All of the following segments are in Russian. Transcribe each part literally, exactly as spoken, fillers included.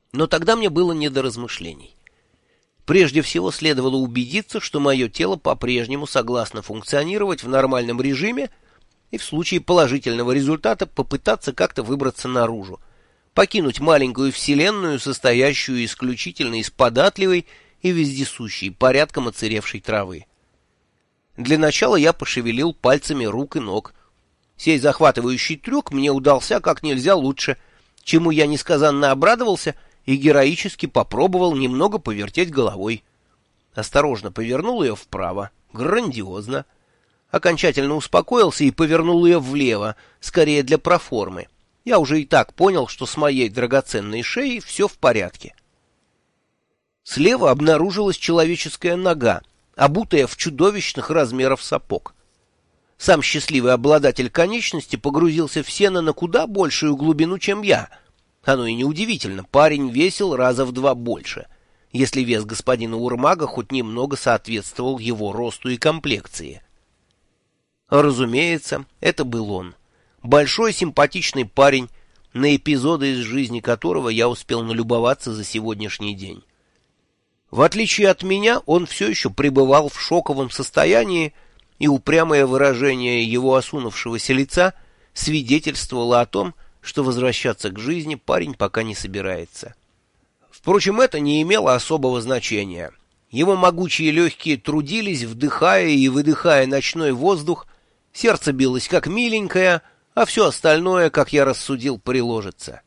Но тогда мне было не до размышлений. Прежде всего следовало убедиться, что мое тело по-прежнему согласно функционировать в нормальном режиме и в случае положительного результата попытаться как-то выбраться наружу, покинуть маленькую вселенную, состоящую исключительно из податливой и вездесущей, порядком оцаревшей травы. Для начала я пошевелил пальцами рук и ног. Сей захватывающий трюк мне удался как нельзя лучше, чему я несказанно обрадовался и героически попробовал немного повертеть головой. Осторожно повернул ее вправо. Грандиозно. Окончательно успокоился и повернул ее влево, скорее для проформы. Я уже и так понял, что с моей драгоценной шеей все в порядке. Слева обнаружилась человеческая нога, обутая в чудовищных размеров сапог. Сам счастливый обладатель конечности погрузился в сено на куда большую глубину, чем я. Оно и неудивительно, парень весил раза в два больше, если вес господина Урмага хоть немного соответствовал его росту и комплекции. Разумеется, это был он. Большой симпатичный парень, на эпизоды из жизни которого я успел налюбоваться за сегодняшний день. В отличие от меня, он все еще пребывал в шоковом состоянии, и упрямое выражение его осунувшегося лица свидетельствовало о том, что возвращаться к жизни парень пока не собирается. Впрочем, это не имело особого значения. Его могучие легкие трудились, вдыхая и выдыхая ночной воздух, сердце билось как миленькое, а все остальное, как я рассудил, приложится.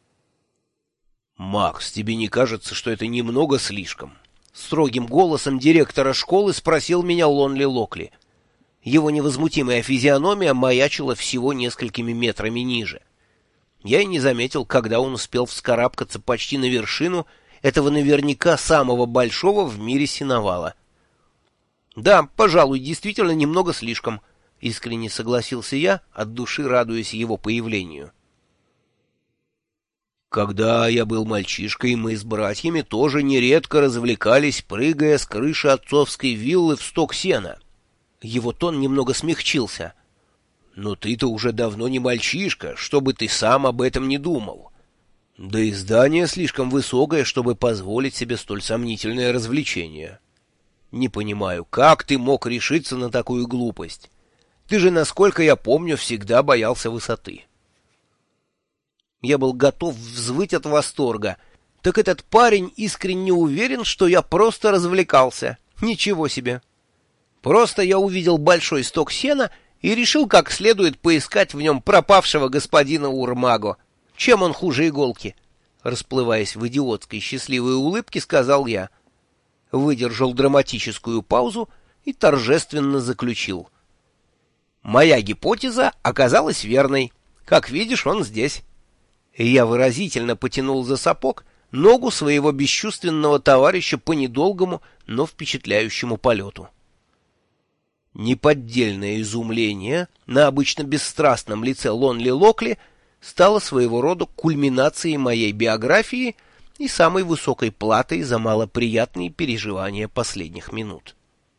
«Макс, тебе не кажется, что это немного слишком?» Строгим голосом директора школы спросил меня Лонли Локли. Его невозмутимая физиономия маячила всего несколькими метрами ниже. Я и не заметил, когда он успел вскарабкаться почти на вершину этого наверняка самого большого в мире сеновала. «Да, пожалуй, действительно немного слишком», — искренне согласился я, от души радуясь его появлению. «Когда я был мальчишкой, мы с братьями тоже нередко развлекались, прыгая с крыши отцовской виллы в сток сена». Его тон немного смягчился. «Но ты-то уже давно не мальчишка, чтобы ты сам об этом не думал. Да и здание слишком высокое, чтобы позволить себе столь сомнительное развлечение. Не понимаю, как ты мог решиться на такую глупость? Ты же, насколько я помню, всегда боялся высоты». Я был готов взвыть от восторга. Так этот парень искренне уверен, что я просто развлекался. Ничего себе. Просто я увидел большой сток сена и решил как следует поискать в нем пропавшего господина Урмаго. Чем он хуже иголки? Расплываясь в идиотской счастливой улыбке, сказал я. Выдержал драматическую паузу и торжественно заключил. Моя гипотеза оказалась верной. Как видишь, он здесь. И я выразительно потянул за сапог ногу своего бесчувственного товарища по недолгому, но впечатляющему полету. Неподдельное изумление на обычно бесстрастном лице Лонли Локли стало своего рода кульминацией моей биографии и самой высокой платой за малоприятные переживания последних минут.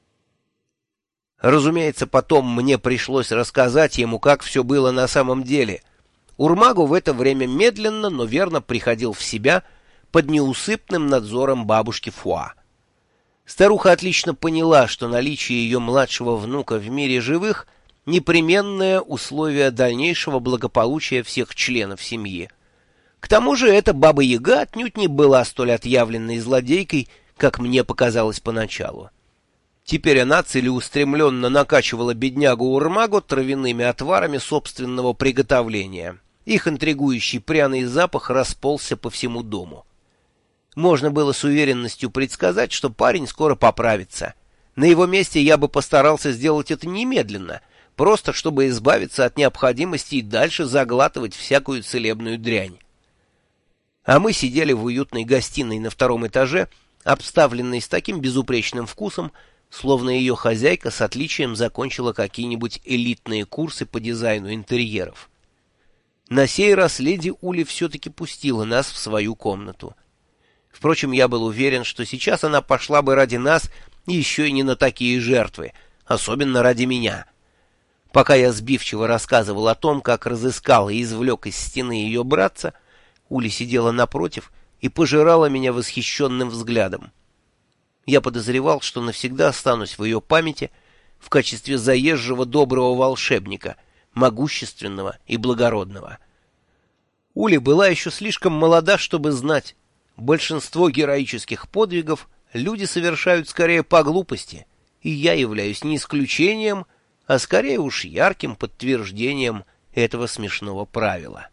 Разумеется, потом мне пришлось рассказать ему, как все было на самом деле. Урмагу в это время медленно, но верно приходил в себя под неусыпным надзором бабушки Фуа. Старуха отлично поняла, что наличие ее младшего внука в мире живых — непременное условие дальнейшего благополучия всех членов семьи. К тому же эта баба-яга отнюдь не была столь отъявленной злодейкой, как мне показалось поначалу. Теперь она целеустремленно накачивала беднягу Урмагу травяными отварами собственного приготовления. Их интригующий пряный запах расползся по всему дому. Можно было с уверенностью предсказать, что парень скоро поправится. На его месте я бы постарался сделать это немедленно, просто чтобы избавиться от необходимости и дальше заглатывать всякую целебную дрянь. А мы сидели в уютной гостиной на втором этаже, обставленной с таким безупречным вкусом, словно ее хозяйка с отличием закончила какие-нибудь элитные курсы по дизайну интерьеров. На сей раз леди Ули все-таки пустила нас в свою комнату. Впрочем, я был уверен, что сейчас она пошла бы ради нас еще и не на такие жертвы, особенно ради меня. Пока я сбивчиво рассказывал о том, как разыскал и извлек из стены ее братца, Ули сидела напротив и пожирала меня восхищенным взглядом. Я подозревал, что навсегда останусь в ее памяти в качестве заезжего доброго волшебника, могущественного и благородного. Ули была еще слишком молода, чтобы знать. Большинство героических подвигов люди совершают скорее по глупости, и я являюсь не исключением, а скорее уж ярким подтверждением этого смешного правила.